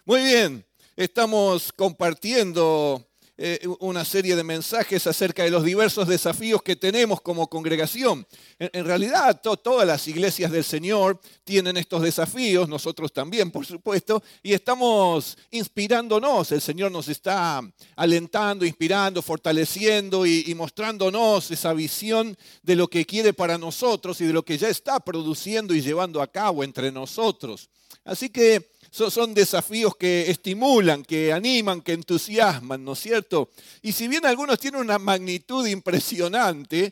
Muy bien, estamos compartiendo una serie de mensajes acerca de los diversos desafíos que tenemos como congregación. En realidad, todas las iglesias del Señor tienen estos desafíos, nosotros también, por supuesto, y estamos inspirándonos. El Señor nos está alentando, inspirando, fortaleciendo y mostrándonos esa visión de lo que quiere para nosotros y de lo que ya está produciendo y llevando a cabo entre nosotros. Así que son desafíos que estimulan, que animan, que entusiasman, ¿no es cierto? Y si bien algunos tienen una magnitud impresionante,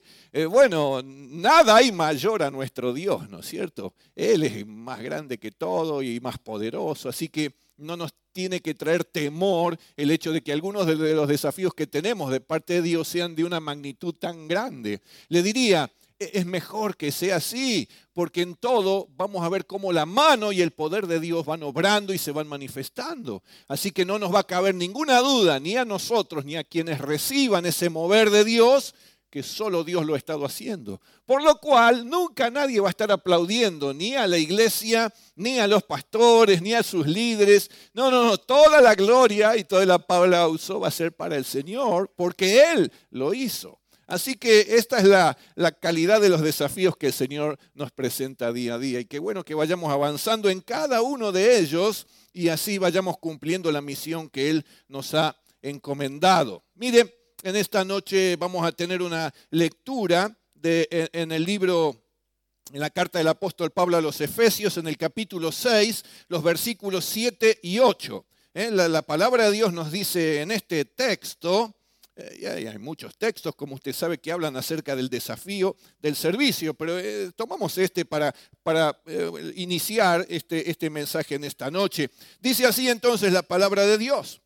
nada hay mayor a nuestro Dios, ¿no es cierto? Él es más grande que todo y más poderoso, así que no nos tiene que traer temor el hecho de que algunos de los desafíos que tenemos de parte de Dios sean de una magnitud tan grande. Le diría, es mejor que sea así, porque en todo vamos a ver cómo la mano y el poder de Dios van obrando y se van manifestando. Así que no nos va a caber ninguna duda, ni a nosotros, ni a quienes reciban ese mover de Dios, que solo Dios lo ha estado haciendo. Por lo cual, nunca nadie va a estar aplaudiendo, ni a la iglesia, ni a los pastores, ni a sus líderes. No, toda la gloria y todo el aplauso va a ser para el Señor, porque Él lo hizo. Así que esta es la calidad de los desafíos que el Señor nos presenta día a día. Y qué bueno que vayamos avanzando en cada uno de ellos y así vayamos cumpliendo la misión que Él nos ha encomendado. Mire, en esta noche vamos a tener una lectura en el libro, en la carta del apóstol Pablo a los Efesios, en el capítulo 6, los versículos 7 y 8. La palabra de Dios nos dice en este texto. Y hay muchos textos, como usted sabe, que hablan acerca del desafío del servicio, pero tomamos para iniciar este mensaje en esta noche. Dice así entonces la palabra de Dios: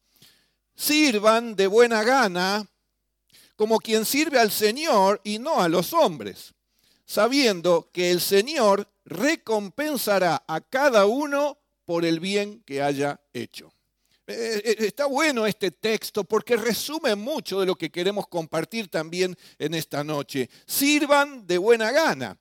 sirvan de buena gana como quien sirve al Señor y no a los hombres, sabiendo que el Señor recompensará a cada uno por el bien que haya hecho. Está bueno este texto porque resume mucho de lo que queremos compartir también en esta noche. Sirvan de buena gana.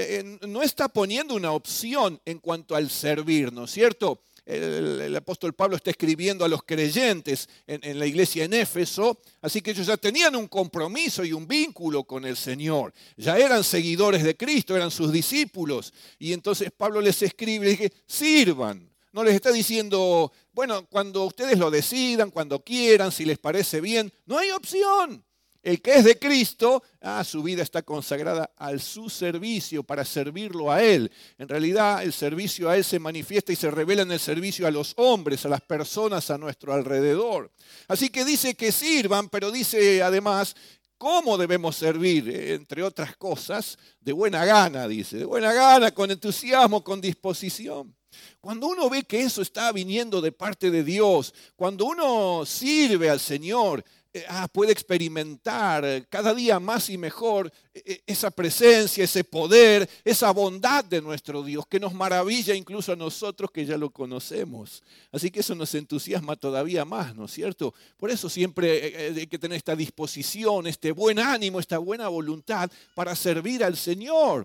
No está poniendo una opción en cuanto al servir, ¿no es cierto? El apóstol Pablo está escribiendo a los creyentes en la iglesia en Éfeso, así que ellos ya tenían un compromiso y un vínculo con el Señor. Ya eran seguidores de Cristo, eran sus discípulos. Y entonces Pablo les escribe y dice, sirvan. No les está diciendo, bueno, cuando ustedes lo decidan, cuando quieran, si les parece bien. No hay opción. El que es de Cristo, su vida está consagrada al su servicio, para servirlo a Él. En realidad, el servicio a Él se manifiesta y se revela en el servicio a los hombres, a las personas a nuestro alrededor. Así que dice que sirvan, pero dice además cómo debemos servir, entre otras cosas, de buena gana, dice. De buena gana, con entusiasmo, con disposición. Cuando uno ve que eso está viniendo de parte de Dios, cuando uno sirve al Señor, puede experimentar cada día más y mejor esa presencia, ese poder, esa bondad de nuestro Dios, que nos maravilla incluso a nosotros que ya lo conocemos. Así que eso nos entusiasma todavía más, ¿no es cierto? Por eso siempre hay que tener esta disposición, este buen ánimo, esta buena voluntad para servir al Señor.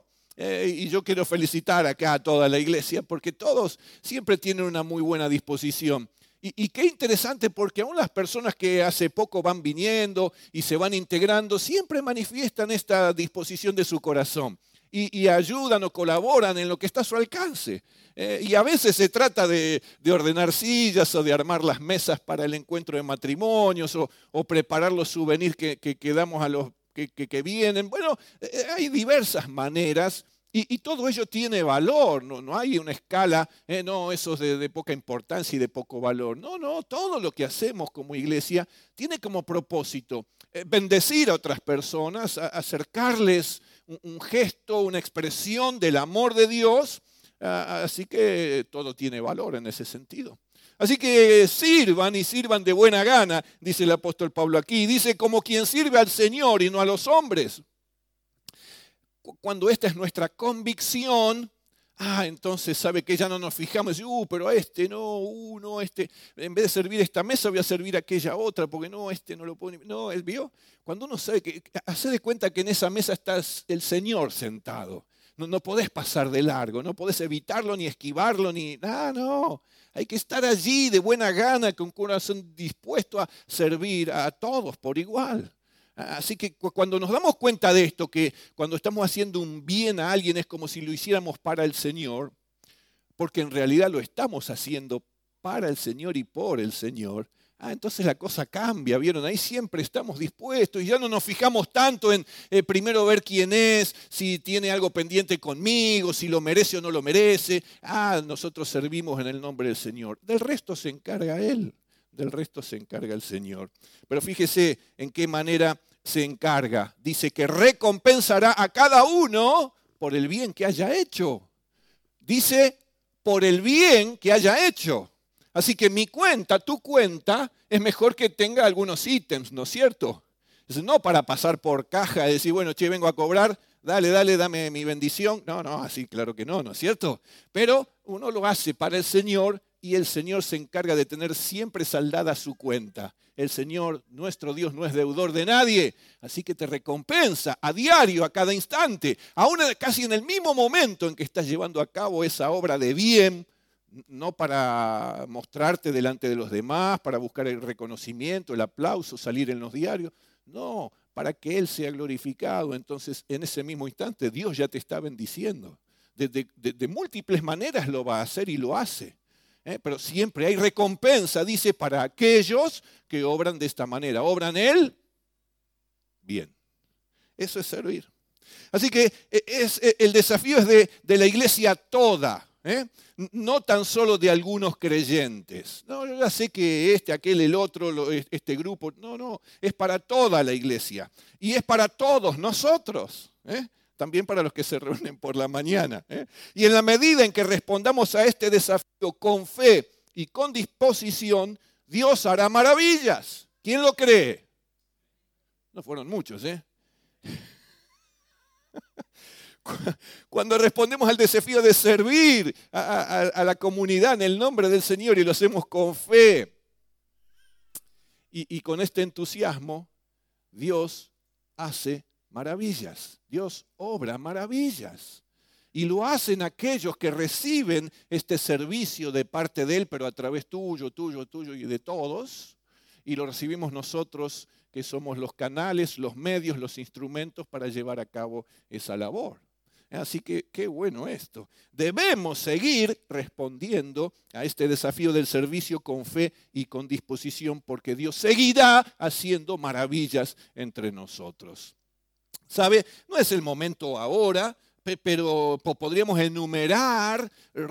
Y yo quiero felicitar acá a toda la iglesia porque todos siempre tienen una muy buena disposición. Y qué interesante porque aún las personas que hace poco van viniendo y se van integrando siempre manifiestan esta disposición de su corazón y ayudan o colaboran en lo que está a su alcance. Y a veces se trata de ordenar sillas o de armar las mesas para el encuentro de matrimonios o preparar los souvenirs que damos a los que vienen. Bueno, hay diversas maneras y todo ello tiene valor. No hay una escala, no, eso es de poca importancia y de poco valor. No, todo lo que hacemos como iglesia tiene como propósito bendecir a otras personas, acercarles un gesto, una expresión del amor de Dios. Así que todo tiene valor en ese sentido. Así que sirvan y sirvan de buena gana, dice el apóstol Pablo aquí. Dice, como quien sirve al Señor y no a los hombres. Cuando esta es nuestra convicción, entonces sabe que ya no nos fijamos, pero a este no, en vez de servir esta mesa voy a servir aquella otra, porque no, no lo puedo. No, ¿vio? Cuando uno sabe que, hace de cuenta que en esa mesa está el Señor sentado. No podés pasar de largo, no podés evitarlo ni esquivarlo, ni nada, no. Hay que estar allí de buena gana, con corazón dispuesto a servir a todos por igual. Así que cuando nos damos cuenta de esto, que cuando estamos haciendo un bien a alguien es como si lo hiciéramos para el Señor, porque en realidad lo estamos haciendo para el Señor y por el Señor, entonces la cosa cambia, ¿vieron? Ahí siempre estamos dispuestos y ya no nos fijamos tanto en primero ver quién es, si tiene algo pendiente conmigo, si lo merece o no lo merece. Nosotros servimos en el nombre del Señor. Del resto se encarga Él, del resto se encarga el Señor. Pero fíjese en qué manera se encarga. Dice que recompensará a cada uno por el bien que haya hecho. Dice, por el bien que haya hecho. Así que mi cuenta, tu cuenta, es mejor que tenga algunos ítems, ¿no es cierto? No para pasar por caja y decir, bueno, che, vengo a cobrar, dale, dame mi bendición. No, así claro que no, ¿no es cierto? Pero uno lo hace para el Señor y el Señor se encarga de tener siempre saldada su cuenta. El Señor, nuestro Dios, no es deudor de nadie, así que te recompensa a diario, a cada instante, aún casi en el mismo momento en que estás llevando a cabo esa obra de bien, no para mostrarte delante de los demás, para buscar el reconocimiento, el aplauso, salir en los diarios. No, para que Él sea glorificado. Entonces, en ese mismo instante, Dios ya te está bendiciendo. De múltiples maneras lo va a hacer y lo hace. Pero siempre hay recompensa, dice, para aquellos que obran de esta manera. Obran el bien. Eso es servir. Así que el desafío es de la iglesia toda. No tan solo de algunos creyentes. No, yo ya sé que aquel, el otro, este grupo. No, es para toda la iglesia. Y es para todos nosotros. También para los que se reúnen por la mañana. Y en la medida en que respondamos a este desafío con fe y con disposición, Dios hará maravillas. ¿Quién lo cree? No fueron muchos, Cuando respondemos al desafío de servir a la comunidad en el nombre del Señor y lo hacemos con fe y con este entusiasmo, Dios hace maravillas. Dios obra maravillas. Y lo hacen aquellos que reciben este servicio de parte de Él, pero a través tuyo y de todos. Y lo recibimos nosotros, que somos los canales, los medios, los instrumentos para llevar a cabo esa labor. Así que qué bueno esto. Debemos seguir respondiendo a este desafío del servicio con fe y con disposición, porque Dios seguirá haciendo maravillas entre nosotros. ¿Sabe? No es el momento ahora, pero podríamos enumerar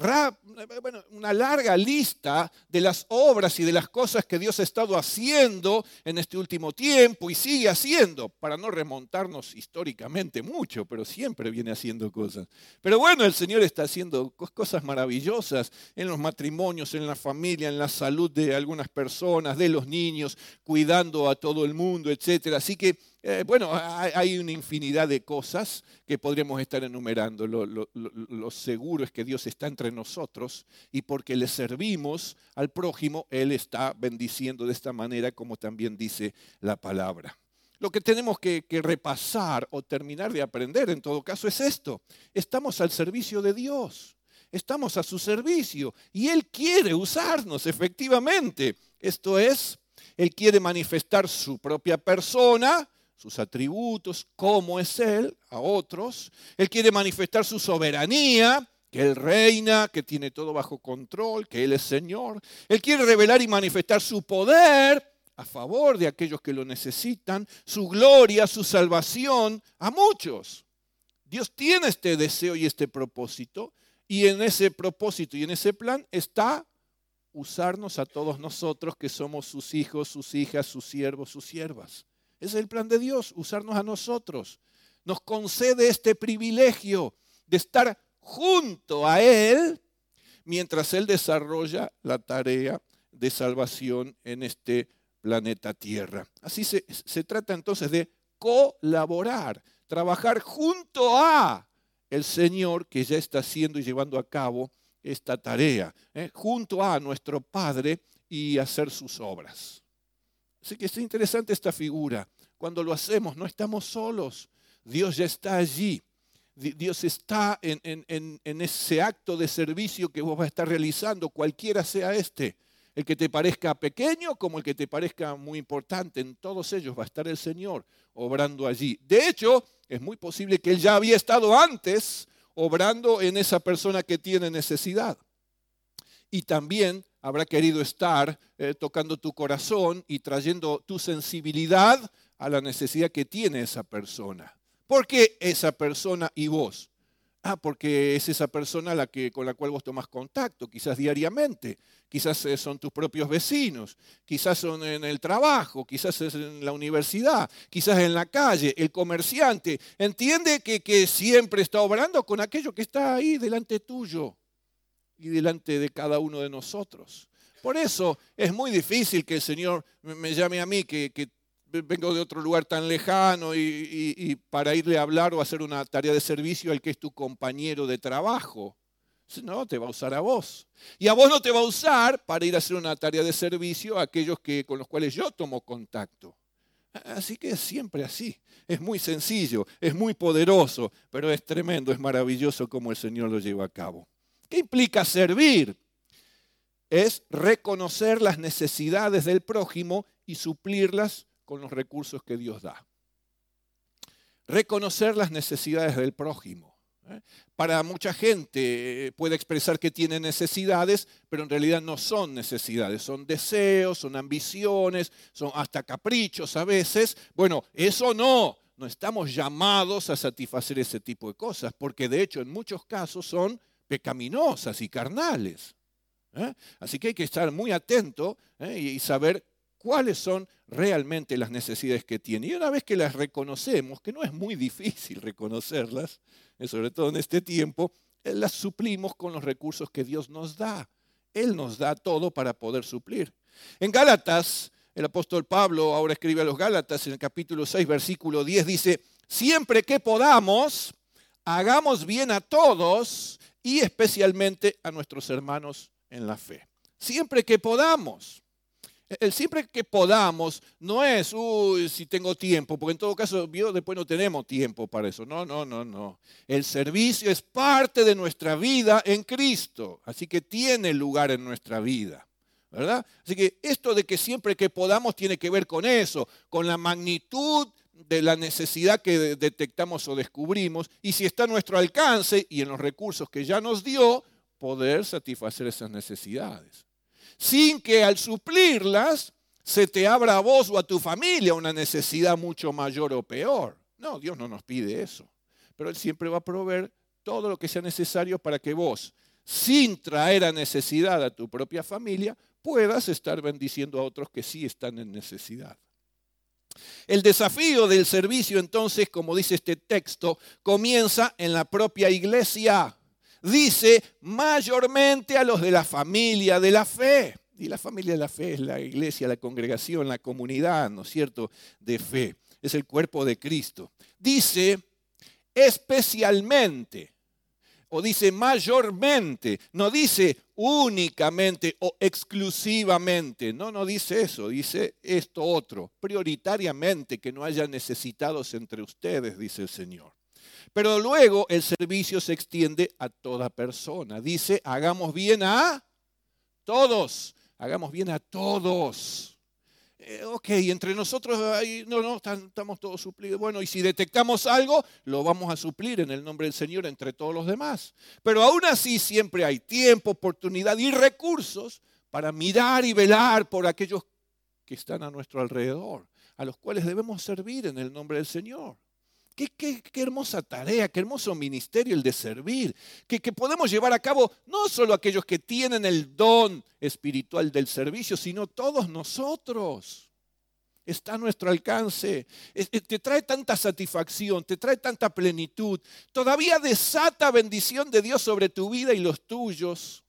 una larga lista de las obras y de las cosas que Dios ha estado haciendo en este último tiempo y sigue haciendo, para no remontarnos históricamente mucho, pero siempre viene haciendo cosas. Pero bueno, el Señor está haciendo cosas maravillosas en los matrimonios, en la familia, en la salud de algunas personas, de los niños, cuidando a todo el mundo, etc. Así que hay una infinidad de cosas que podríamos estar enumerando. Lo seguro es que Dios está entre nosotros y porque le servimos al prójimo, Él está bendiciendo de esta manera, como también dice la palabra. Lo que tenemos que repasar o terminar de aprender en todo caso es esto. Estamos al servicio de Dios. Estamos a su servicio y Él quiere usarnos efectivamente. Esto es, Él quiere manifestar su propia persona, sus atributos, cómo es Él a otros. Él quiere manifestar su soberanía, que Él reina, que tiene todo bajo control, que Él es Señor. Él quiere revelar y manifestar su poder a favor de aquellos que lo necesitan, su gloria, su salvación a muchos. Dios tiene este deseo y este propósito, y en ese propósito y en ese plan está usarnos a todos nosotros que somos sus hijos, sus hijas, sus siervos, sus siervas. Ese es el plan de Dios, usarnos a nosotros. Nos concede este privilegio de estar junto a Él mientras Él desarrolla la tarea de salvación en este planeta Tierra. Así se trata entonces de colaborar, trabajar junto a el Señor que ya está haciendo y llevando a cabo esta tarea, junto a nuestro Padre y hacer sus obras. Así que es interesante esta figura. Cuando lo hacemos no estamos solos. Dios ya está allí. Dios está en ese acto de servicio que vos vas a estar realizando, cualquiera sea este. El que te parezca pequeño como el que te parezca muy importante, en todos ellos va a estar el Señor obrando allí. De hecho, es muy posible que Él ya había estado antes obrando en esa persona que tiene necesidad. Y también habrá querido estar tocando tu corazón y trayendo tu sensibilidad a la necesidad que tiene esa persona. ¿Por qué esa persona y vos? Porque es esa persona con la cual vos tomás contacto, quizás diariamente, quizás son tus propios vecinos, quizás son en el trabajo, quizás es en la universidad, quizás en la calle, el comerciante. Entiende que siempre está obrando con aquello que está ahí delante tuyo y delante de cada uno de nosotros. Por eso es muy difícil que el Señor me llame a mí, que vengo de otro lugar tan lejano y para irle a hablar o hacer una tarea de servicio al que es tu compañero de trabajo. No, te va a usar a vos. Y a vos no te va a usar para ir a hacer una tarea de servicio a aquellos con los cuales yo tomo contacto. Así que es siempre así. Es muy sencillo, es muy poderoso, pero es tremendo, es maravilloso cómo el Señor lo lleva a cabo. ¿Qué implica servir? Es reconocer las necesidades del prójimo y suplirlas con los recursos que Dios da. Reconocer las necesidades del prójimo. Para mucha gente puede expresar que tiene necesidades, pero en realidad no son necesidades, son deseos, son ambiciones, son hasta caprichos a veces. Bueno, eso no estamos llamados a satisfacer ese tipo de cosas, porque de hecho en muchos casos son pecaminosas y carnales. Así que hay que estar muy atento y saber cuáles son realmente las necesidades que tiene. Y una vez que las reconocemos, que no es muy difícil reconocerlas, sobre todo en este tiempo, las suplimos con los recursos que Dios nos da. Él nos da todo para poder suplir. En Gálatas, el apóstol Pablo ahora escribe a los Gálatas en el capítulo 6, versículo 10, dice: siempre que podamos, hagamos bien a todos y especialmente a nuestros hermanos en la fe. Siempre que podamos. El siempre que podamos no es, si tengo tiempo, porque en todo caso después no tenemos tiempo para eso. No. El servicio es parte de nuestra vida en Cristo, así que tiene lugar en nuestra vida, ¿verdad? Así que esto de que siempre que podamos tiene que ver con eso, con la magnitud de la necesidad que detectamos o descubrimos, y si está a nuestro alcance y en los recursos que ya nos dio, poder satisfacer esas necesidades. Sin que al suplirlas se te abra a vos o a tu familia una necesidad mucho mayor o peor. No, Dios no nos pide eso. Pero Él siempre va a proveer todo lo que sea necesario para que vos, sin traer a necesidad a tu propia familia, puedas estar bendiciendo a otros que sí están en necesidad. El desafío del servicio, entonces, como dice este texto, comienza en la propia iglesia. Dice mayormente a los de la familia de la fe. Y la familia de la fe es la iglesia, la congregación, la comunidad, ¿no es cierto?, de fe. Es el cuerpo de Cristo. Dice especialmente, o dice mayormente, no dice únicamente o exclusivamente. No dice eso, dice esto otro. Prioritariamente, que no haya necesitados entre ustedes, dice el Señor. Pero luego el servicio se extiende a toda persona. Dice, hagamos bien a todos. Hagamos bien a todos. Ok, entre nosotros estamos todos suplidos. Bueno, y si detectamos algo, lo vamos a suplir en el nombre del Señor entre todos los demás. Pero aún así siempre hay tiempo, oportunidad y recursos para mirar y velar por aquellos que están a nuestro alrededor, a los cuales debemos servir en el nombre del Señor. Qué hermosa tarea, qué hermoso ministerio el de servir, que podemos llevar a cabo no solo aquellos que tienen el don espiritual del servicio, sino todos nosotros. Está a nuestro alcance, te trae tanta satisfacción, te trae tanta plenitud, todavía desata bendición de Dios sobre tu vida y los tuyos.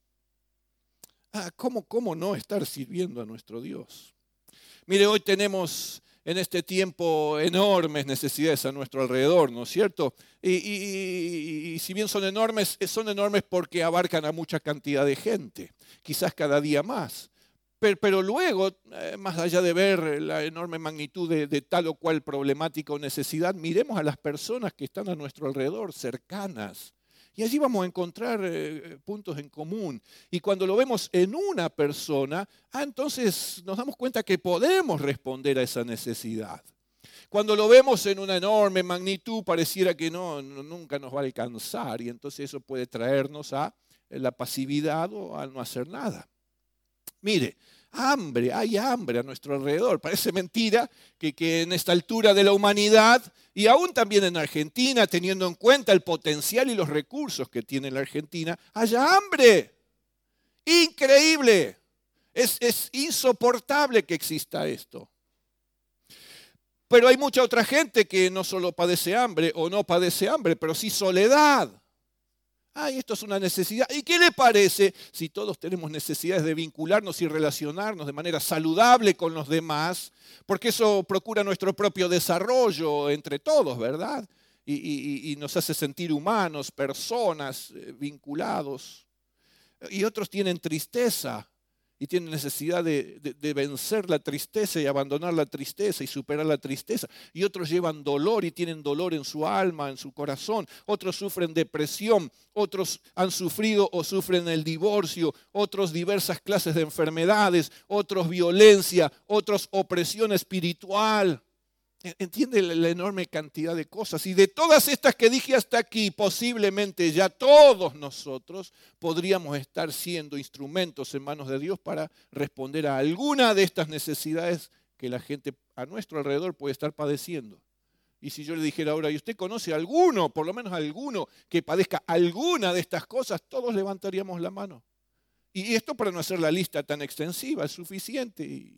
¿Cómo no estar sirviendo a nuestro Dios? Mire, hoy tenemos en este tiempo enormes necesidades a nuestro alrededor, ¿no es cierto? Y si bien son enormes porque abarcan a mucha cantidad de gente, quizás cada día más. Pero luego, más allá de ver la enorme magnitud de tal o cual problemática o necesidad, miremos a las personas que están a nuestro alrededor, cercanas. Y allí vamos a encontrar puntos en común. Y cuando lo vemos en una persona, entonces nos damos cuenta que podemos responder a esa necesidad. Cuando lo vemos en una enorme magnitud, pareciera que nunca nos va a alcanzar. Y entonces eso puede traernos a la pasividad o a no hacer nada. Mire, hay hambre a nuestro alrededor. Parece mentira que en esta altura de la humanidad, y aún también en Argentina, teniendo en cuenta el potencial y los recursos que tiene la Argentina, haya hambre. Increíble. Es insoportable que exista esto. Pero hay mucha otra gente que no solo padece hambre o no padece hambre, pero sí soledad. Esto es una necesidad. ¿Y qué le parece si todos tenemos necesidades de vincularnos y relacionarnos de manera saludable con los demás? Porque eso procura nuestro propio desarrollo entre todos, ¿verdad? Y nos hace sentir humanos, personas, vinculados. Y otros tienen tristeza y tienen necesidad de vencer la tristeza y abandonar la tristeza y superar la tristeza. Y otros llevan dolor y tienen dolor en su alma, en su corazón. Otros sufren depresión, otros han sufrido o sufren el divorcio, otros diversas clases de enfermedades, otros violencia, otros opresión espiritual. ¿Entiende la enorme cantidad de cosas? Y de todas estas que dije hasta aquí, posiblemente ya todos nosotros podríamos estar siendo instrumentos en manos de Dios para responder a alguna de estas necesidades que la gente a nuestro alrededor puede estar padeciendo. Y si yo le dijera ahora, ¿y usted conoce a alguno, por lo menos alguno, que padezca alguna de estas cosas? Todos levantaríamos la mano. Y esto para no hacer la lista tan extensiva, es suficiente.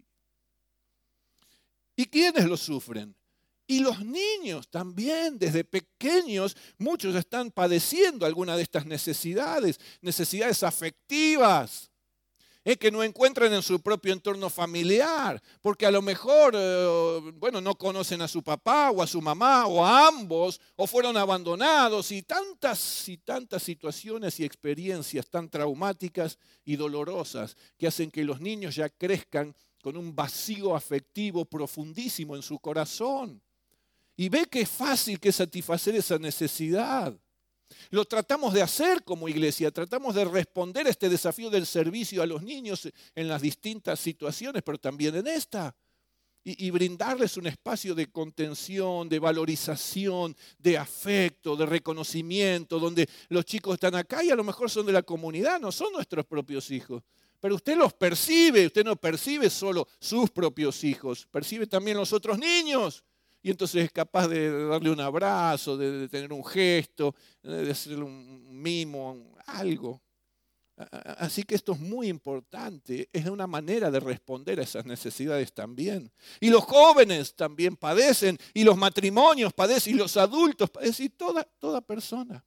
¿Y quiénes lo sufren? Y los niños también, desde pequeños, muchos están padeciendo alguna de estas necesidades afectivas, que no encuentran en su propio entorno familiar, porque a lo mejor, no conocen a su papá o a su mamá o a ambos, o fueron abandonados, y tantas situaciones y experiencias tan traumáticas y dolorosas que hacen que los niños ya crezcan con un vacío afectivo profundísimo en su corazón. Y ve que es fácil que satisfacer esa necesidad. Lo tratamos de hacer como iglesia, tratamos de responder a este desafío del servicio a los niños en las distintas situaciones, pero también en esta. Y brindarles un espacio de contención, de valorización, de afecto, de reconocimiento, donde los chicos están acá y a lo mejor son de la comunidad, no son nuestros propios hijos. Pero usted los percibe, usted no percibe solo sus propios hijos, percibe también los otros niños. Y entonces es capaz de darle un abrazo, de tener un gesto, de hacerle un mimo, algo. Así que esto es muy importante, es una manera de responder a esas necesidades también. Y los jóvenes también padecen, y los matrimonios padecen, y los adultos padecen, y toda persona.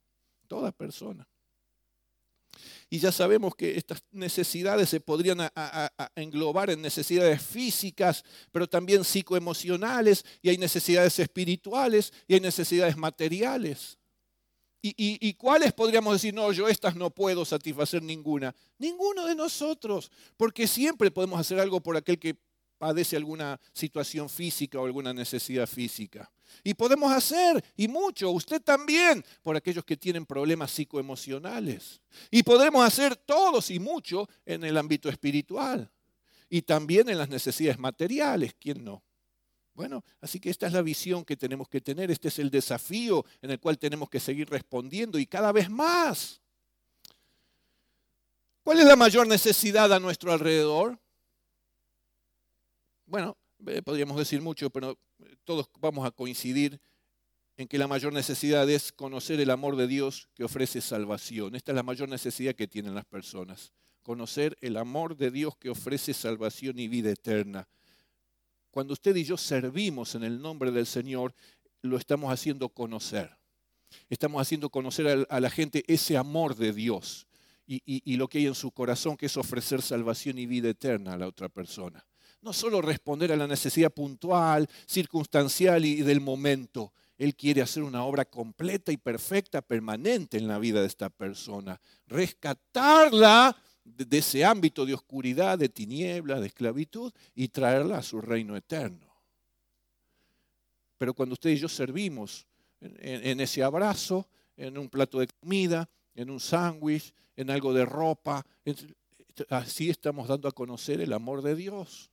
Y ya sabemos que estas necesidades se podrían englobar en necesidades físicas, pero también psicoemocionales, y hay necesidades espirituales, y hay necesidades materiales. ¿Y cuáles podríamos decir? No, yo estas no puedo satisfacer ninguna. Ninguno de nosotros, porque siempre podemos hacer algo por aquel que padece alguna situación física o alguna necesidad física. Y podemos hacer, y mucho, usted también, por aquellos que tienen problemas psicoemocionales. Y podemos hacer todos y mucho en el ámbito espiritual. Y también en las necesidades materiales, ¿quién no? Bueno, así que esta es la visión que tenemos que tener, este es el desafío en el cual tenemos que seguir respondiendo y cada vez más. ¿Cuál es la mayor necesidad a nuestro alrededor? Bueno, podríamos decir mucho, pero todos vamos a coincidir en que la mayor necesidad es conocer el amor de Dios que ofrece salvación. Esta es la mayor necesidad que tienen las personas, conocer el amor de Dios que ofrece salvación y vida eterna. Cuando usted y yo servimos en el nombre del Señor, lo estamos haciendo conocer. Estamos haciendo conocer a la gente ese amor de Dios y lo que hay en su corazón, que es ofrecer salvación y vida eterna a la otra persona. No solo responder a la necesidad puntual, circunstancial y del momento. Él quiere hacer una obra completa y perfecta, permanente en la vida de esta persona. Rescatarla de ese ámbito de oscuridad, de tinieblas, de esclavitud, y traerla a su reino eterno. Pero cuando usted y yo servimos en ese abrazo, en un plato de comida, en un sándwich, en algo de ropa, así estamos dando a conocer el amor de Dios.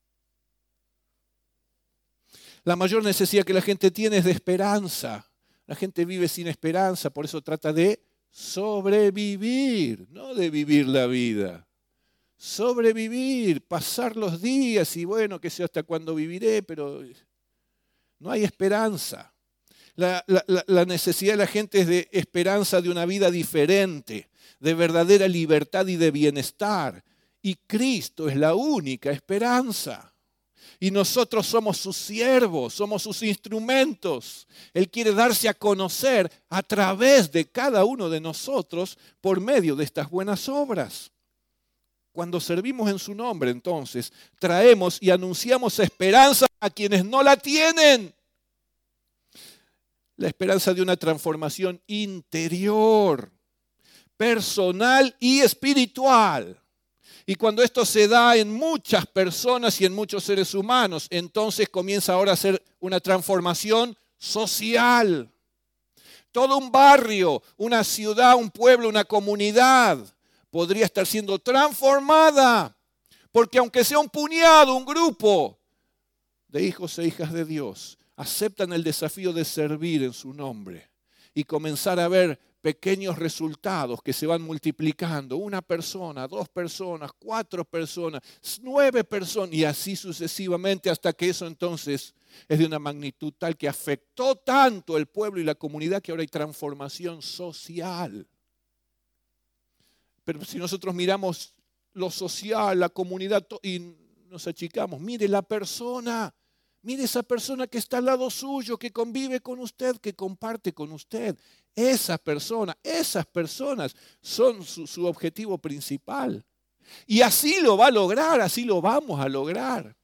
La mayor necesidad que la gente tiene es de esperanza. La gente vive sin esperanza, por eso trata de sobrevivir, no de vivir la vida. Sobrevivir, pasar los días y bueno, que sé hasta cuándo viviré, pero no hay esperanza. La necesidad de la gente es de esperanza de una vida diferente, de verdadera libertad y de bienestar. Y Cristo es la única esperanza. Y nosotros somos sus siervos, somos sus instrumentos. Él quiere darse a conocer a través de cada uno de nosotros por medio de estas buenas obras. Cuando servimos en su nombre, entonces, traemos y anunciamos esperanza a quienes no la tienen. La esperanza de una transformación interior, personal y espiritual. Y cuando esto se da en muchas personas y en muchos seres humanos, entonces comienza ahora a ser una transformación social. Todo un barrio, una ciudad, un pueblo, una comunidad podría estar siendo transformada. Porque aunque sea un puñado, un grupo de hijos e hijas de Dios, aceptan el desafío de servir en su nombre y comenzar a ver pequeños resultados que se van multiplicando. 1 persona, 2 personas, 4 personas, 9 personas y así sucesivamente hasta que eso entonces es de una magnitud tal que afectó tanto el pueblo y la comunidad que ahora hay transformación social. Pero si nosotros miramos lo social, la comunidad y nos achicamos, mire la persona. Mire esa persona que está al lado suyo, que convive con usted, que comparte con usted. Esa persona, esas personas son su objetivo principal. Y así lo va a lograr, así lo vamos a lograr.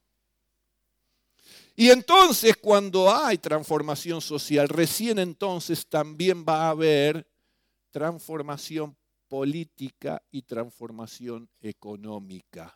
Y entonces cuando hay transformación social, recién entonces también va a haber transformación política y transformación económica.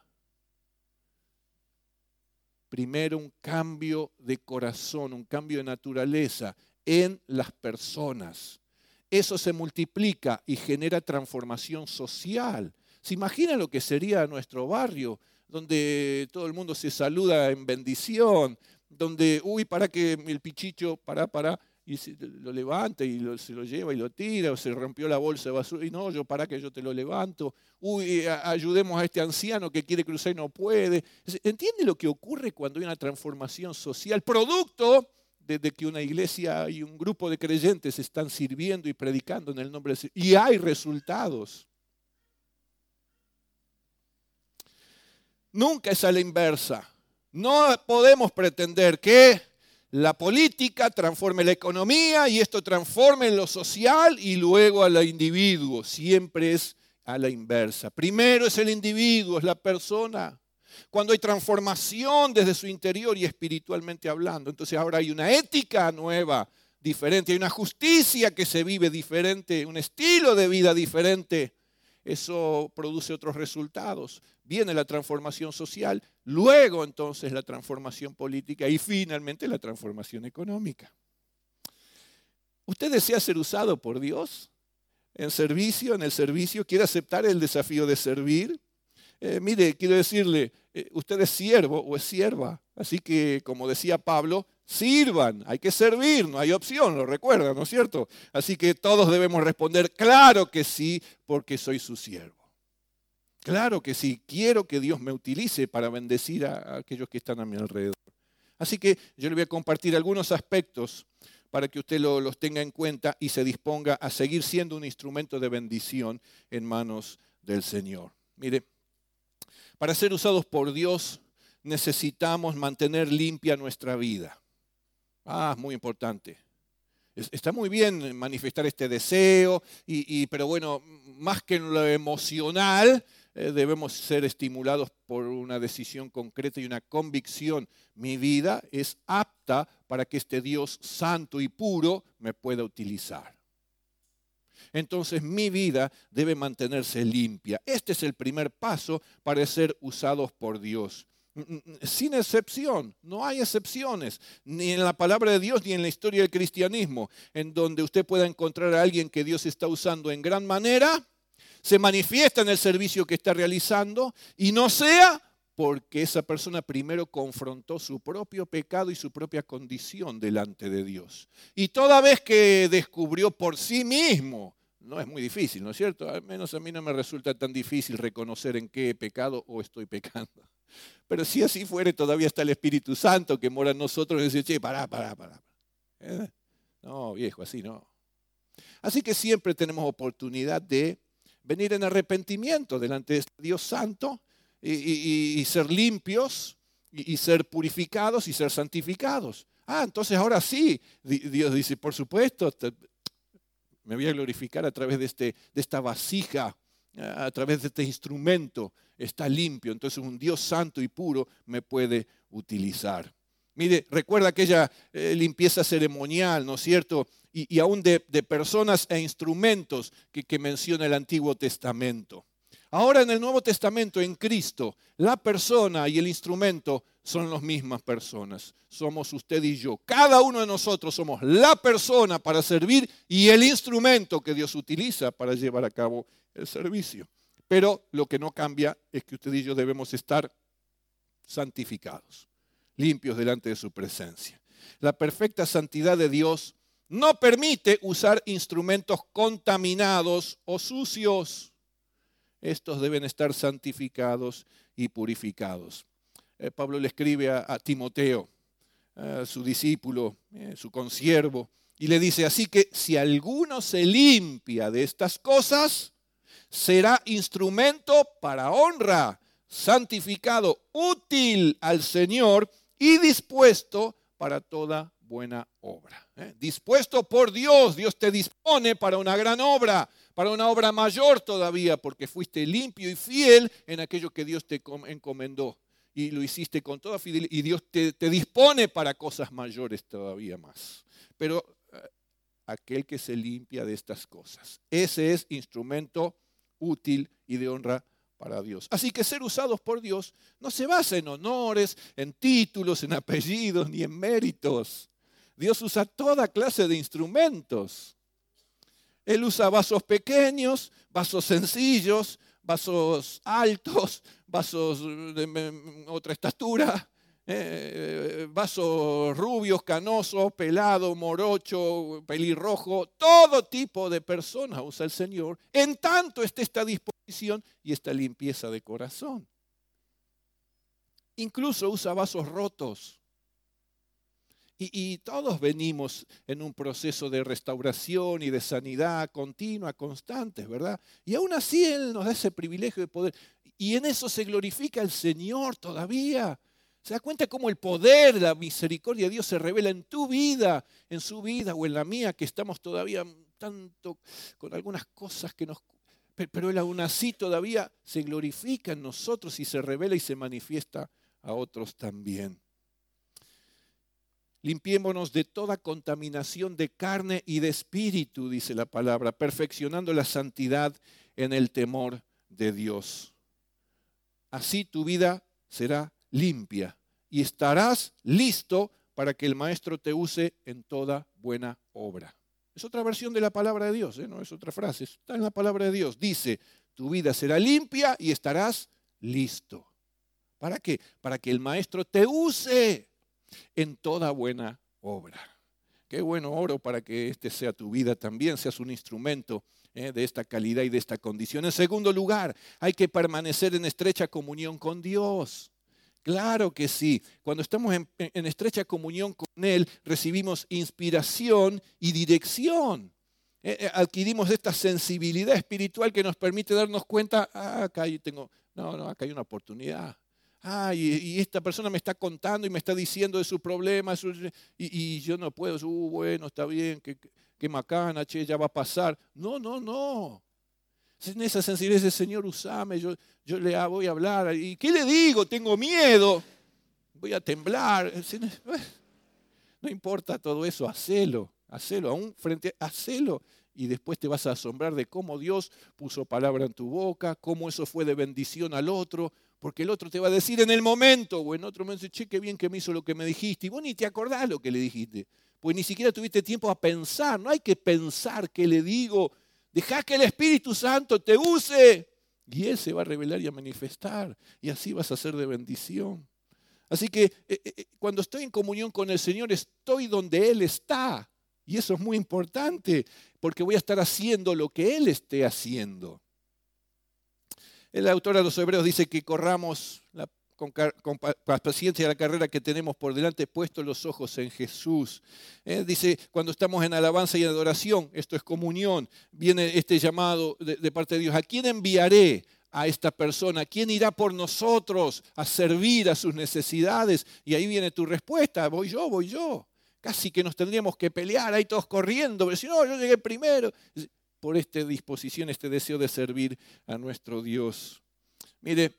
Primero un cambio de corazón, un cambio de naturaleza en las personas. Eso se multiplica y genera transformación social. ¿Se imagina lo que sería nuestro barrio? Donde todo el mundo se saluda en bendición, donde, para que el pichicho, para, y lo levanta y se lo lleva y lo tira, o se rompió la bolsa de basura, y no, para que yo te lo levanto. Ayudemos a este anciano que quiere cruzar y no puede. ¿Entiende lo que ocurre cuando hay una transformación social? Producto de que una iglesia y un grupo de creyentes están sirviendo y predicando en el nombre del Señor. Y hay resultados. Nunca es a la inversa. No podemos pretender que la política transforme la economía y esto transforme en lo social y luego al individuo. Siempre es a la inversa. Primero es el individuo, es la persona. Cuando hay transformación desde su interior y espiritualmente hablando, entonces ahora hay una ética nueva, diferente, hay una justicia que se vive diferente, un estilo de vida diferente. Eso produce otros resultados. Viene la transformación social, luego entonces la transformación política y finalmente la transformación económica. ¿Usted desea ser usado por Dios en servicio, en el servicio? ¿Quiere aceptar el desafío de servir? Mire, quiero decirle, usted es siervo o es sierva. Así que, como decía Pablo, sirvan, hay que servir, no hay opción, lo recuerdan, ¿no es cierto? Así que todos debemos responder, claro que sí, porque soy su siervo. Claro que sí, quiero que Dios me utilice para bendecir a aquellos que están a mi alrededor. Así que yo le voy a compartir algunos aspectos para que usted los tenga en cuenta y se disponga a seguir siendo un instrumento de bendición en manos del Señor. Mire, para ser usados por Dios necesitamos mantener limpia nuestra vida. Muy importante. Está muy bien manifestar este deseo, pero bueno, más que en lo emocional, debemos ser estimulados por una decisión concreta y una convicción. Mi vida es apta para que este Dios santo y puro me pueda utilizar. entonces mi vida debe mantenerse limpia. Este es el primer paso para ser usados por Dios. Sin excepción, no hay excepciones, ni en la palabra de Dios ni en la historia del cristianismo, en donde usted pueda encontrar a alguien que Dios está usando en gran manera, se manifiesta en el servicio que está realizando y no sea porque esa persona primero confrontó su propio pecado y su propia condición delante de Dios. Y toda vez que descubrió por sí mismo, no es muy difícil, ¿no es cierto? Al menos a mí no me resulta tan difícil reconocer en qué he pecado o estoy pecando. Pero si así fuere, todavía está el Espíritu Santo que mora en nosotros y dice, che, pará. No, viejo, así no. Así que siempre tenemos oportunidad de venir en arrepentimiento delante de este Dios Santo y ser limpios y ser purificados y ser santificados. Entonces ahora sí, Dios dice, por supuesto, me voy a glorificar a través de esta vasija, a través de este instrumento, está limpio. Entonces un Dios santo y puro me puede utilizar. Mire, recuerda aquella limpieza ceremonial, ¿no es cierto? Y aún de personas e instrumentos que menciona el Antiguo Testamento. Ahora en el Nuevo Testamento, en Cristo, la persona y el instrumento son las mismas personas. Somos usted y yo. Cada uno de nosotros somos la persona para servir y el instrumento que Dios utiliza para llevar a cabo el servicio. Pero lo que no cambia es que usted y yo debemos estar santificados, limpios delante de su presencia. La perfecta santidad de Dios no permite usar instrumentos contaminados o sucios. Estos deben estar santificados y purificados. Pablo le escribe a Timoteo, a su discípulo, su consiervo, y le dice, así que si alguno se limpia de estas cosas, será instrumento para honra, santificado, útil al Señor y dispuesto para toda buena obra. Dispuesto por Dios, Dios te dispone para una gran obra, para una obra mayor todavía, porque fuiste limpio y fiel en aquello que Dios te encomendó. Y lo hiciste con toda fidelidad. Y Dios te dispone para cosas mayores todavía más. Pero aquel que se limpia de estas cosas, ese es instrumento útil y de honra para Dios. Así que ser usados por Dios no se basa en honores, en títulos, en apellidos, ni en méritos. Dios usa toda clase de instrumentos. Él usa vasos pequeños, vasos sencillos, vasos altos, vasos de otra estatura, vasos rubios, canosos, pelado, morocho, pelirrojo. Todo tipo de personas usa el Señor, en tanto esté esta disposición y esta limpieza de corazón. Incluso usa vasos rotos. Y todos venimos en un proceso de restauración y de sanidad continua, constante, ¿verdad? Y aún así Él nos da ese privilegio de poder. Y en eso se glorifica el Señor todavía. ¿Se da cuenta cómo el poder, la misericordia de Dios se revela en tu vida, en su vida o en la mía, que estamos todavía tanto con algunas cosas que nos... Pero Él aún así todavía se glorifica en nosotros y se revela y se manifiesta a otros también. Limpiémonos de toda contaminación de carne y de espíritu, dice la palabra, perfeccionando la santidad en el temor de Dios. Así tu vida será limpia y estarás listo para que el Maestro te use en toda buena obra. Es otra versión de la palabra de Dios, no es otra frase, está en la palabra de Dios. Dice, tu vida será limpia y estarás listo. ¿Para qué? Para que el Maestro te use en toda buena obra. Qué bueno oro para que este sea tu vida también, seas un instrumento de esta calidad y de esta condición. En segundo lugar, hay que permanecer en estrecha comunión con Dios. Claro que sí. Cuando estamos en estrecha comunión con Él, recibimos inspiración y dirección. Adquirimos esta sensibilidad espiritual que nos permite darnos cuenta, acá hay una oportunidad. Y esta persona me está contando y me está diciendo de su problema y yo no puedo. Bueno, está bien, qué macana, che, ya va a pasar. No. En esa sensibilidad dice, Señor, usame, yo le voy a hablar. ¿Y qué le digo? Tengo miedo. Voy a temblar. No importa todo eso, hacelo, hacelo. Hacelo Y después te vas a asombrar de cómo Dios puso palabra en tu boca, cómo eso fue de bendición al otro, porque el otro te va a decir en el momento, o en otro momento, che, qué bien que me hizo lo que me dijiste, y vos ni te acordás lo que le dijiste, pues ni siquiera tuviste tiempo a pensar. No hay que pensar qué le digo, dejá que el Espíritu Santo te use, y Él se va a revelar y a manifestar, y así vas a ser de bendición. Así que cuando estoy en comunión con el Señor, estoy donde Él está. Y eso es muy importante, porque voy a estar haciendo lo que Él esté haciendo. El autor a los Hebreos dice que corramos con paciencia la carrera que tenemos por delante, puestos los ojos en Jesús. Dice, cuando estamos en alabanza y en adoración, esto es comunión, viene este llamado de parte de Dios. ¿A quién enviaré a esta persona? ¿Quién irá por nosotros a servir a sus necesidades? Y ahí viene tu respuesta, voy yo, voy yo. Casi que nos tendríamos que pelear ahí todos corriendo, pero si no, yo llegué primero. Por esta disposición, este deseo de servir a nuestro Dios. Mire,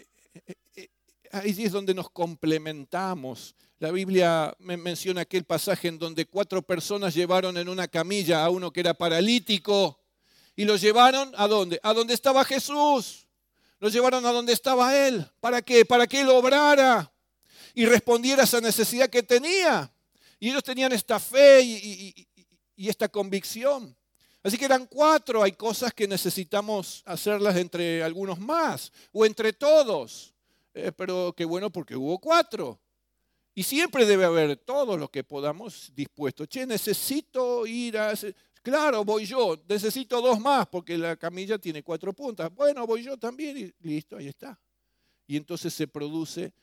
ahí es donde nos complementamos. La Biblia menciona aquel pasaje en donde 4 personas llevaron en una camilla a uno que era paralítico y lo llevaron ¿a dónde? A donde estaba Jesús. Lo llevaron a donde estaba Él. ¿Para qué? Para que Él obrara y respondiera a esa necesidad que tenía. Y ellos tenían esta fe y esta convicción. Así que eran 4, hay cosas que necesitamos hacerlas entre algunos más o entre todos. Pero qué bueno porque hubo 4. Y siempre debe haber todos los que podamos dispuestos. Che, necesito ir a... Claro, voy yo. Necesito 2 más porque la camilla tiene 4 puntas. Bueno, voy yo también y listo, ahí está. Y entonces se produce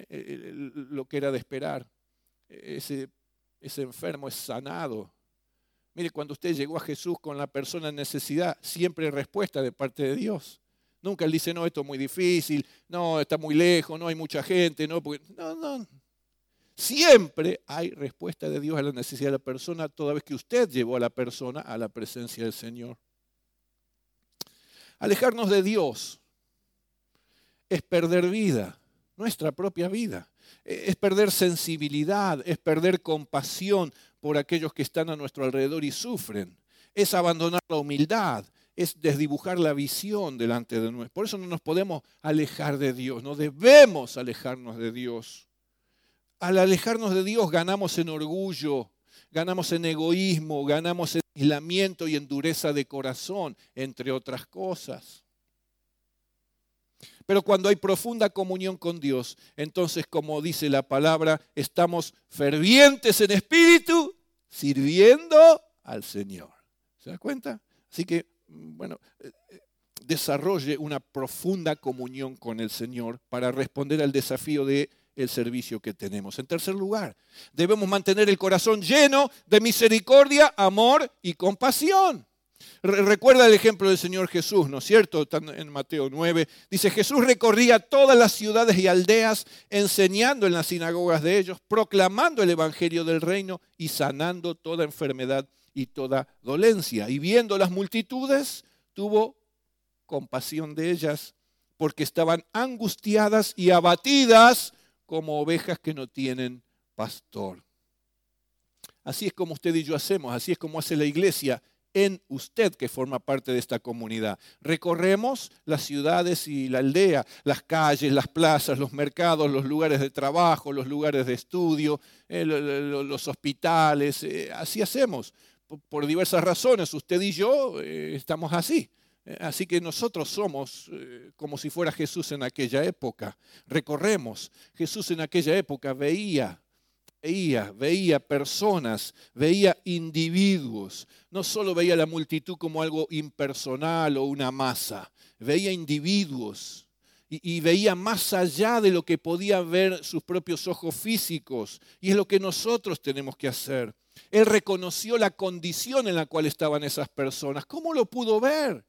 lo que era de esperar. Ese enfermo es sanado. Mire, cuando usted llegó a Jesús con la persona en necesidad, siempre hay respuesta de parte de Dios. Nunca Él dice, no, esto es muy difícil, no, está muy lejos, no hay mucha gente, no. No. Siempre hay respuesta de Dios a la necesidad de la persona, toda vez que usted llevó a la persona a la presencia del Señor. Alejarnos de Dios es perder vida, nuestra propia vida. Es perder sensibilidad, es perder compasión por aquellos que están a nuestro alrededor y sufren. Es abandonar la humildad, es desdibujar la visión delante de nosotros. Por eso no nos podemos alejar de Dios, no debemos alejarnos de Dios. Al alejarnos de Dios ganamos en orgullo, ganamos en egoísmo, ganamos en aislamiento y en dureza de corazón, entre otras cosas. Pero cuando hay profunda comunión con Dios, entonces, como dice la palabra, estamos fervientes en espíritu, sirviendo al Señor. ¿Se da cuenta? Así que, bueno, desarrolle una profunda comunión con el Señor para responder al desafío del servicio que tenemos. En tercer lugar, debemos mantener el corazón lleno de misericordia, amor y compasión. Recuerda el ejemplo del Señor Jesús, ¿no es cierto? Está en Mateo 9. Dice, Jesús recorría todas las ciudades y aldeas, enseñando en las sinagogas de ellos, proclamando el evangelio del reino y sanando toda enfermedad y toda dolencia. Y viendo las multitudes, tuvo compasión de ellas, porque estaban angustiadas y abatidas como ovejas que no tienen pastor. Así es como usted y yo hacemos, así es como hace la iglesia en usted que forma parte de esta comunidad. Recorremos las ciudades y la aldea, las calles, las plazas, los mercados, los lugares de trabajo, los lugares de estudio, los hospitales, así hacemos. Por diversas razones, usted y yo estamos así. Así que nosotros somos como si fuera Jesús en aquella época. Recorremos. Jesús en aquella época veía personas, veía individuos. No solo veía la multitud como algo impersonal o una masa, veía individuos y veía más allá de lo que podían ver sus propios ojos físicos. Y es lo que nosotros tenemos que hacer. Él reconoció la condición en la cual estaban esas personas. ¿Cómo lo pudo ver?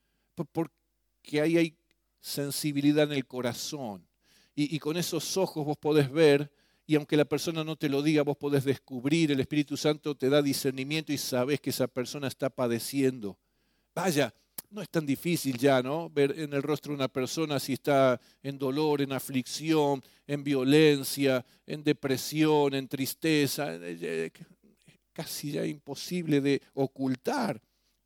Porque ahí hay sensibilidad en el corazón. Y con esos ojos vos podés ver. Y aunque la persona no te lo diga, vos podés descubrir, el Espíritu Santo te da discernimiento y sabés que esa persona está padeciendo. Vaya, no es tan difícil ya, ¿no? Ver en el rostro de una persona si está en dolor, en aflicción, en violencia, en depresión, en tristeza. Casi ya imposible de ocultar.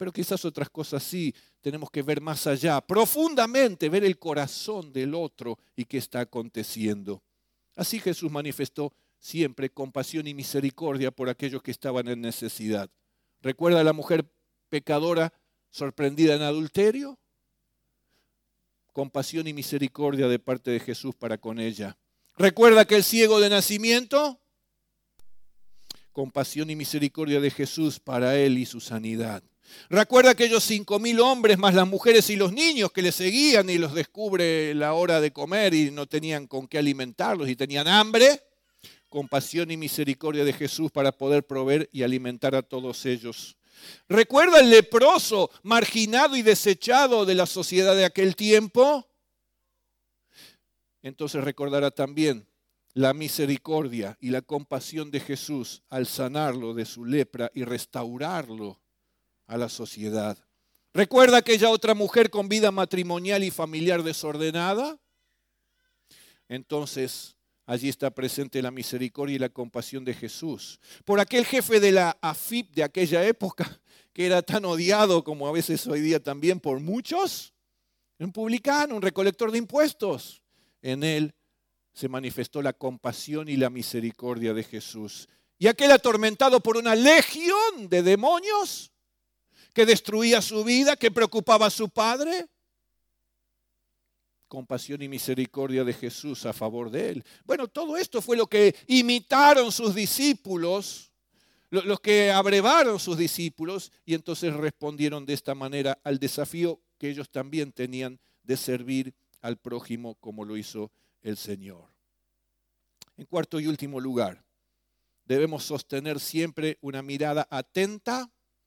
pero quizás otras cosas sí. Tenemos que ver más allá, profundamente, ver el corazón del otro y qué está aconteciendo. Así Jesús manifestó siempre compasión y misericordia por aquellos que estaban en necesidad. ¿Recuerda a la mujer pecadora sorprendida en adulterio? Compasión y misericordia de parte de Jesús para con ella. ¿Recuerda aquel ciego de nacimiento? Compasión y misericordia de Jesús para él y su sanidad. ¿Recuerda aquellos 5.000 hombres más las mujeres y los niños que le seguían y los descubre la hora de comer y no tenían con qué alimentarlos y tenían hambre? Compasión y misericordia de Jesús para poder proveer y alimentar a todos ellos. ¿Recuerda el leproso marginado y desechado de la sociedad de aquel tiempo? Entonces recordará también la misericordia y la compasión de Jesús al sanarlo de su lepra y restaurarlo a la sociedad. ¿Recuerda aquella otra mujer con vida matrimonial y familiar desordenada? Entonces, allí está presente la misericordia y la compasión de Jesús. Por aquel jefe de la AFIP de aquella época, que era tan odiado como a veces hoy día también por muchos, un publicano, un recolector de impuestos. En él se manifestó la compasión y la misericordia de Jesús. Y aquel atormentado por una legión de demonios que destruía su vida, que preocupaba a su padre. Compasión y misericordia de Jesús a favor de él. Bueno, todo esto fue lo que imitaron sus discípulos, los que abrevaron sus discípulos, y entonces respondieron de esta manera al desafío que ellos también tenían de servir al prójimo como lo hizo el Señor. En cuarto y último lugar, debemos sostener siempre una mirada atenta,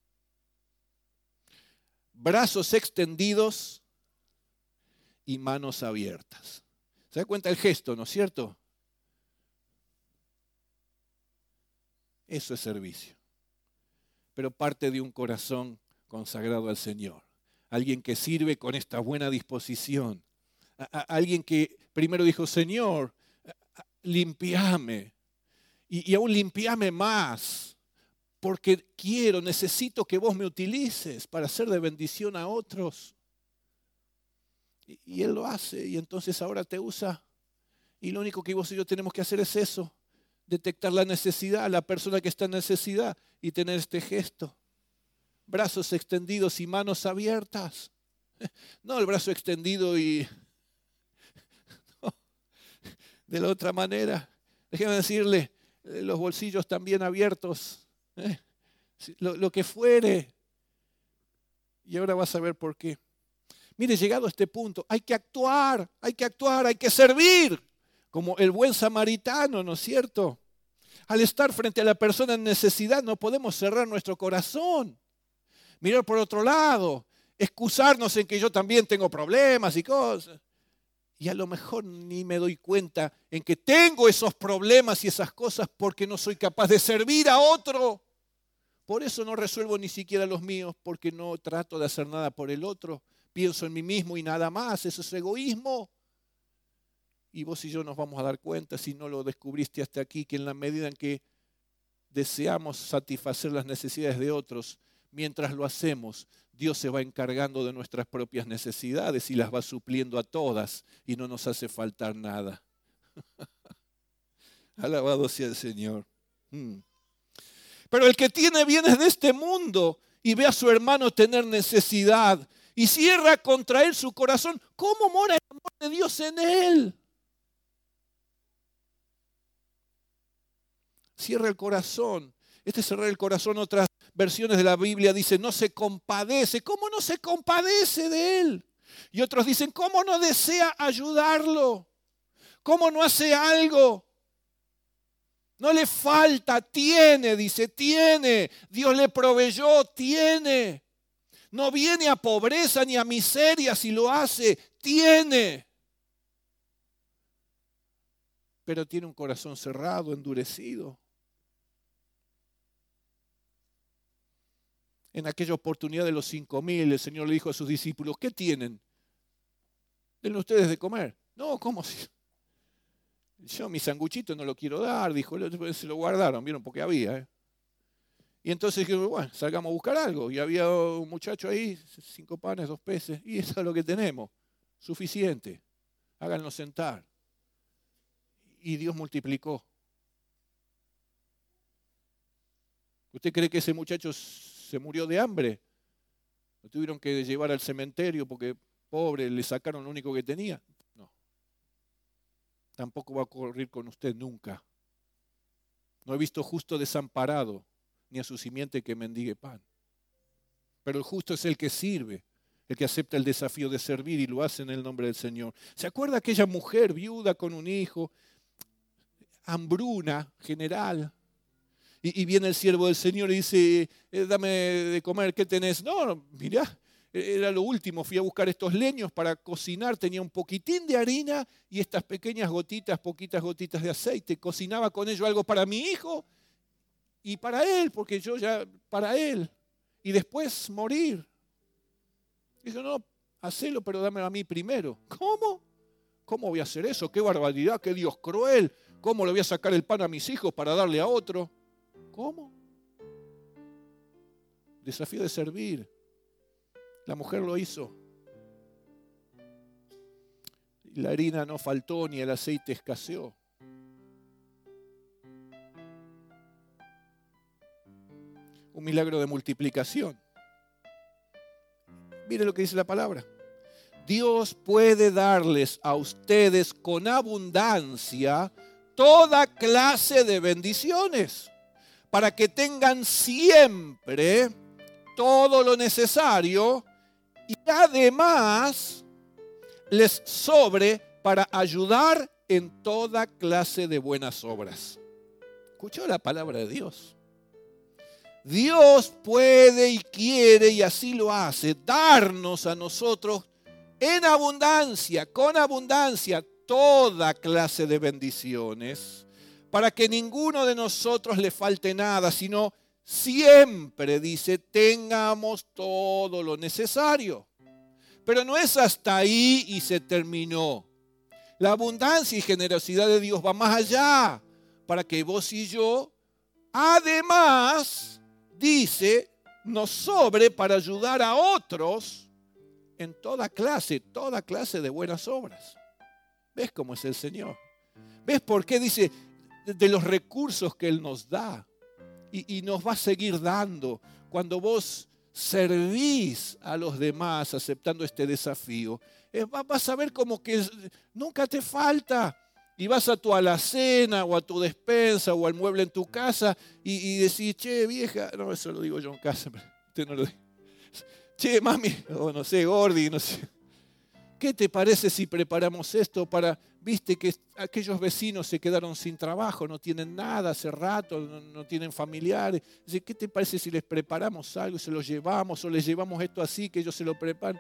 brazos extendidos y manos abiertas. ¿Se da cuenta el gesto, no es cierto? Eso es servicio. Pero parte de un corazón consagrado al Señor. Alguien que sirve con esta buena disposición. Alguien que primero dijo, Señor, limpiame. Y aún limpiame más. Porque necesito que vos me utilices para ser de bendición a otros. Y Él lo hace y entonces ahora te usa. Y lo único que vos y yo tenemos que hacer es eso. Detectar la necesidad, la persona que está en necesidad y tener este gesto. Brazos extendidos y manos abiertas. No el brazo extendido y... No, de la otra manera. Déjeme decirle, los bolsillos también abiertos. Lo que fuere. Y ahora vas a ver por qué. Mire, llegado a este punto, hay que actuar, hay que servir, como el buen samaritano, ¿no es cierto? Al estar frente a la persona en necesidad no podemos cerrar nuestro corazón, mirar por otro lado, excusarnos en que yo también tengo problemas y cosas. Y a lo mejor ni me doy cuenta en que tengo esos problemas y esas cosas porque no soy capaz de servir a otro. Por eso no resuelvo ni siquiera los míos, porque no trato de hacer nada por el otro. Pienso en mí mismo y nada más, eso es egoísmo. Y vos y yo nos vamos a dar cuenta, si no lo descubriste hasta aquí, que en la medida en que deseamos satisfacer las necesidades de otros, mientras lo hacemos, Dios se va encargando de nuestras propias necesidades y las va supliendo a todas y no nos hace faltar nada. Alabado sea el Señor. Pero el que tiene bienes de este mundo y ve a su hermano tener necesidad y cierra contra él su corazón, ¿cómo mora el amor de Dios en él? Cierra el corazón. Cerrar el corazón, otras versiones de la Biblia dicen, no se compadece. ¿Cómo no se compadece de él? Y otros dicen, ¿cómo no desea ayudarlo? ¿Cómo no hace algo? No le falta, tiene, dice, tiene. Dios le proveyó, tiene. No viene a pobreza ni a miseria si lo hace, tiene. Pero tiene un corazón cerrado, endurecido. En aquella oportunidad de los 5.000, el Señor le dijo a sus discípulos, ¿qué tienen? Denle ustedes de comer. No, ¿cómo si? Yo mi sanguchito no lo quiero dar, dijo, se lo guardaron, vieron, porque había. Y entonces dije, bueno, salgamos a buscar algo. Y había un muchacho ahí, 5 panes, 2 peces, y eso es lo que tenemos. Suficiente. Háganlo sentar. Y Dios multiplicó. ¿Usted cree que ese muchacho se murió de hambre? ¿Lo tuvieron que llevar al cementerio porque pobre, le sacaron lo único que tenía? No. Tampoco va a ocurrir con usted nunca. No he visto justo desamparado, ni a su simiente que mendigue pan. Pero el justo es el que sirve, el que acepta el desafío de servir y lo hace en el nombre del Señor. ¿Se acuerda aquella mujer viuda con un hijo? Hambruna general. Y viene el siervo del Señor y dice, dame de comer, ¿qué tenés? No, mirá, era lo último, fui a buscar estos leños para cocinar, tenía un poquitín de harina y estas pequeñas gotitas, poquitas gotitas de aceite. Cocinaba con ello algo para mi hijo y para él, porque yo ya, para él. Y después morir. Dijo, no, hacelo, pero dámelo a mí primero. ¿Cómo? ¿Cómo voy a hacer eso? ¡Qué barbaridad! ¡Qué Dios cruel! ¿Cómo le voy a sacar el pan a mis hijos para darle a otro? ¿Cómo? Desafío de servir. La mujer lo hizo. La harina no faltó ni el aceite escaseó. Un milagro de multiplicación. Mire lo que dice la palabra. Dios puede darles a ustedes con abundancia toda clase de bendiciones, para que tengan siempre todo lo necesario y además les sobre para ayudar en toda clase de buenas obras. ¿Escuchó la palabra de Dios? Dios puede y quiere, y así lo hace, darnos a nosotros en abundancia, con abundancia, toda clase de bendiciones, para que ninguno de nosotros le falte nada, sino siempre, dice, tengamos todo lo necesario. Pero no es hasta ahí y se terminó. La abundancia y generosidad de Dios va más allá, para que vos y yo, además, dice, nos sobre para ayudar a otros en toda clase de buenas obras. ¿Ves cómo es el Señor? ¿Ves por qué dice de los recursos que Él nos da? Y nos va a seguir dando cuando vos servís a los demás aceptando este desafío. Vas a ver como que nunca te falta. Y vas a tu alacena o a tu despensa o al mueble en tu casa y decís, che, vieja, no, eso lo digo yo en casa, pero usted no lo dice. Che, mami, o no sé, Gordi, no sé. ¿Qué te parece si preparamos esto para, viste que aquellos vecinos se quedaron sin trabajo, no tienen nada hace rato, no tienen familiares? ¿Qué te parece si les preparamos algo y se los llevamos o les llevamos esto así que ellos se lo preparan?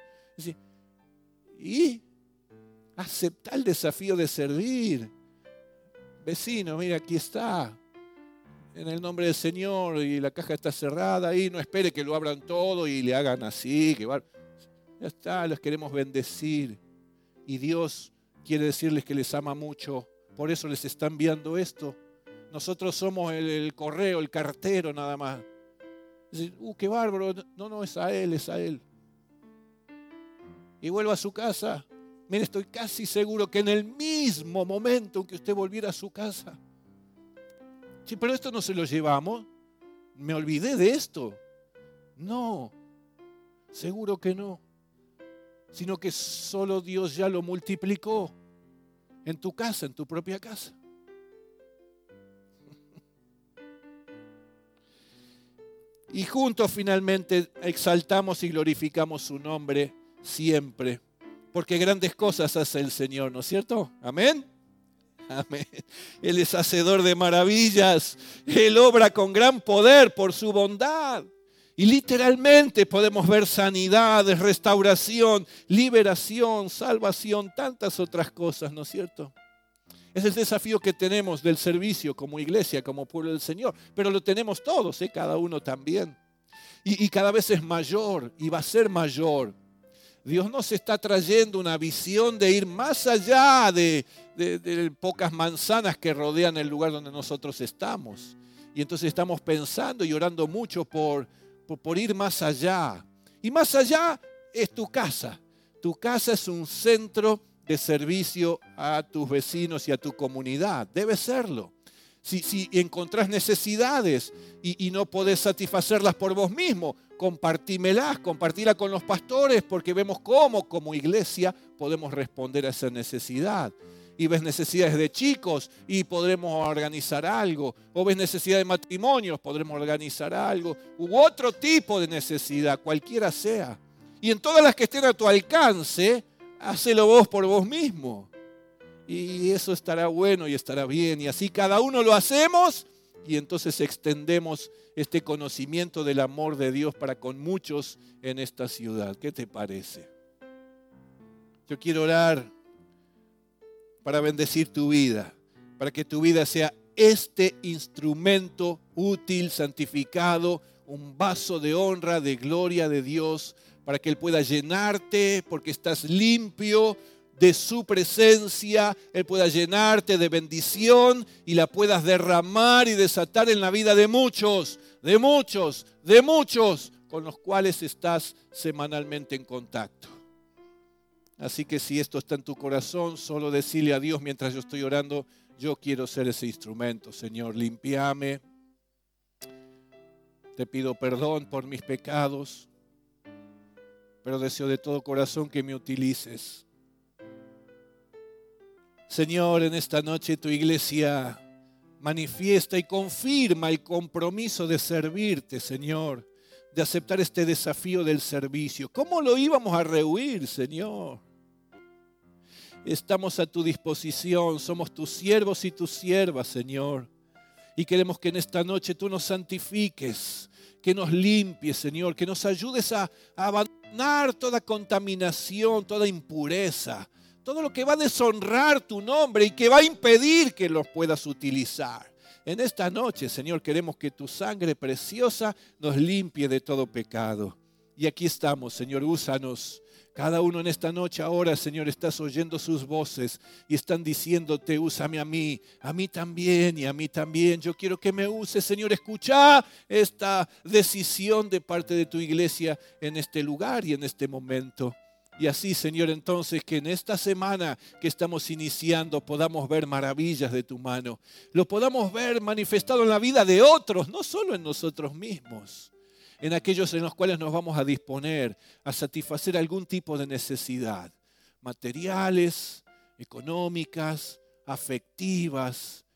Y aceptar el desafío de servir. Vecino, mira, aquí está. En el nombre del Señor, y la caja está cerrada ahí, no espere que lo abran todo y le hagan así, que ya está, los queremos bendecir. Y Dios quiere decirles que les ama mucho, por eso les está enviando esto. Nosotros somos el correo, el cartero nada más. Qué bárbaro, no, es a él, es a él. Y vuelva a su casa. Mire, estoy casi seguro que en el mismo momento en que usted volviera a su casa, sí, pero esto no se lo llevamos. Me olvidé de esto. No, seguro que no. Sino que solo Dios ya lo multiplicó en tu casa, en tu propia casa. Y juntos finalmente exaltamos y glorificamos su nombre siempre. Porque grandes cosas hace el Señor, ¿no es cierto? Amén. Amén. Él es hacedor de maravillas. Él obra con gran poder por su bondad. Y literalmente podemos ver sanidades, restauración, liberación, salvación, tantas otras cosas, ¿no es cierto? Es el desafío que tenemos del servicio como iglesia, como pueblo del Señor. Pero lo tenemos todos, cada uno también. Y cada vez es mayor y va a ser mayor. Dios nos está trayendo una visión de ir más allá de pocas manzanas que rodean el lugar donde nosotros estamos. Y entonces estamos pensando y orando mucho por ir más allá. Y más allá es tu casa. Tu casa es un centro de servicio a tus vecinos y a tu comunidad. Debe serlo. Si encontrás necesidades y no podés satisfacerlas por vos mismo, compartímelas, compartílas con los pastores, porque vemos cómo como iglesia podemos responder a esa necesidad. Y ves necesidades de chicos y podremos organizar algo. O ves necesidad de matrimonios, podremos organizar algo. U otro tipo de necesidad, cualquiera sea. Y en todas las que estén a tu alcance, hacelo vos por vos mismo. Y eso estará bueno y estará bien. Y así cada uno lo hacemos y entonces extendemos este conocimiento del amor de Dios para con muchos en esta ciudad. ¿Qué te parece? Yo quiero orar para bendecir tu vida, para que tu vida sea este instrumento útil, santificado, un vaso de honra, de gloria de Dios, para que Él pueda llenarte porque estás limpio de su presencia, Él pueda llenarte de bendición y la puedas derramar y desatar en la vida de muchos, con los cuales estás semanalmente en contacto. Así que si esto está en tu corazón, solo decirle a Dios mientras yo estoy orando, yo quiero ser ese instrumento, Señor, limpiame. Te pido perdón por mis pecados, pero deseo de todo corazón que me utilices. Señor, en esta noche tu iglesia manifiesta y confirma el compromiso de servirte, Señor, de aceptar este desafío del servicio. ¿Cómo lo íbamos a rehuir, Señor? Estamos a tu disposición, somos tus siervos y tus siervas, Señor. Y queremos que en esta noche tú nos santifiques, que nos limpies, Señor, que nos ayudes a abandonar toda contaminación, toda impureza, todo lo que va a deshonrar tu nombre y que va a impedir que los puedas utilizar. En esta noche, Señor, queremos que tu sangre preciosa nos limpie de todo pecado. Y aquí estamos, Señor, úsanos. Cada uno en esta noche ahora, Señor, estás oyendo sus voces y están diciéndote, úsame a mí también y a mí también. Yo quiero que me uses, Señor. Escucha esta decisión de parte de tu iglesia en este lugar y en este momento. Y así, Señor, entonces que en esta semana que estamos iniciando podamos ver maravillas de tu mano. Lo podamos ver manifestado en la vida de otros, no solo en nosotros mismos. En aquellos en los cuales nos vamos a disponer a satisfacer algún tipo de necesidad. Materiales, económicas, afectivas,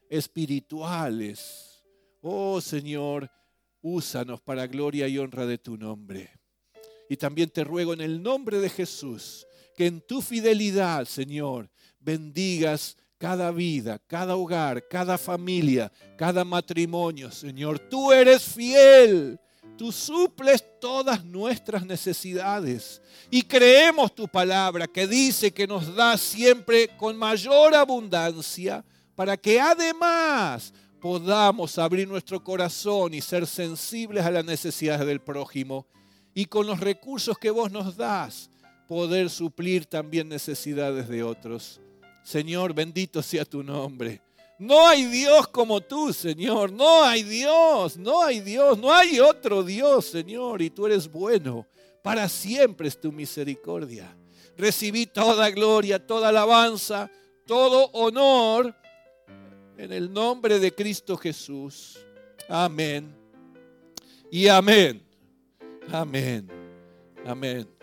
espirituales. Oh, Señor, úsanos para gloria y honra de tu nombre. Y también te ruego en el nombre de Jesús, que en tu fidelidad, Señor, bendigas cada vida, cada hogar, cada familia, cada matrimonio, Señor. Tú eres fiel, tú suples todas nuestras necesidades. Y creemos tu palabra que dice que nos da siempre con mayor abundancia, para que además podamos abrir nuestro corazón y ser sensibles a las necesidades del prójimo. Y con los recursos que vos nos das, poder suplir también necesidades de otros. Señor, bendito sea tu nombre. No hay Dios como tú, Señor. No hay Dios, no hay otro Dios, Señor. Y tú eres bueno. Para siempre es tu misericordia. Recibí toda gloria, toda alabanza, todo honor en el nombre de Cristo Jesús. Amén y amén. Amén. Amén.